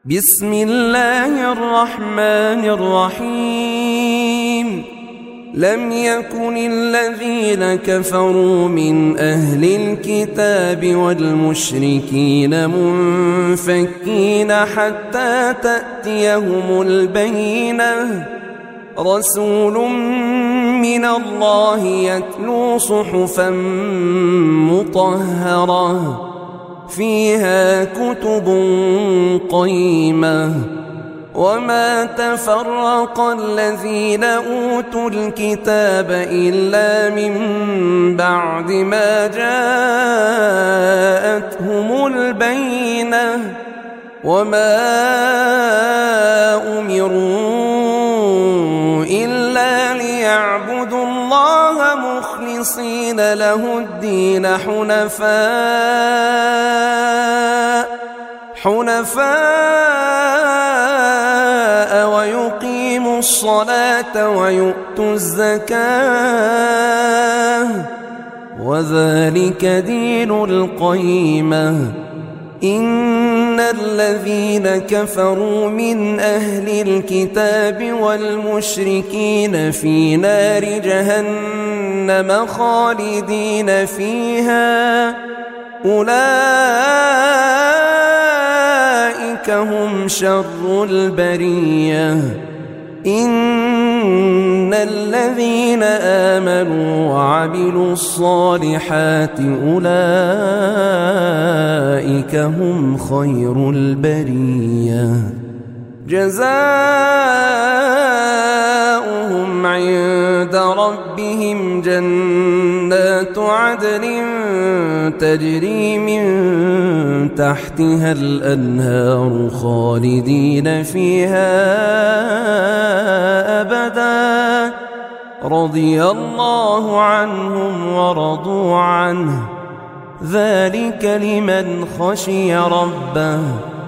بسم الله الرحمن الرحيم. لم يكن الذين كفروا من أهل الكتاب والمشركين منفكين حتى تأتيهم البينة، رسول من الله يتلو صحفا مطهرة فيها كتب قيمة. وما تفرق الذين أوتوا الكتاب إلا من بعد ما جاءتهم البينة، وما أمروا إلا ليعبدوا الله مخلصين له الدين حنفاء ويقيموا الصلاة ويؤتوا الزكاة، وذلك دين القيمة. إن الذين كفروا من أهل الكتاب والمشركين في نار جهنم خالدين فيها، أولئك هم شر البرية. إن الذين آمنوا وعملوا الصالحات أولئك هم خير البرية. جزاؤهم عند ربهم جنات عدن تجري من تحتها الأنهار خالدين فيها أبدا، رضي الله عنهم ورضوا عنه، ذلك لمن خشي ربه.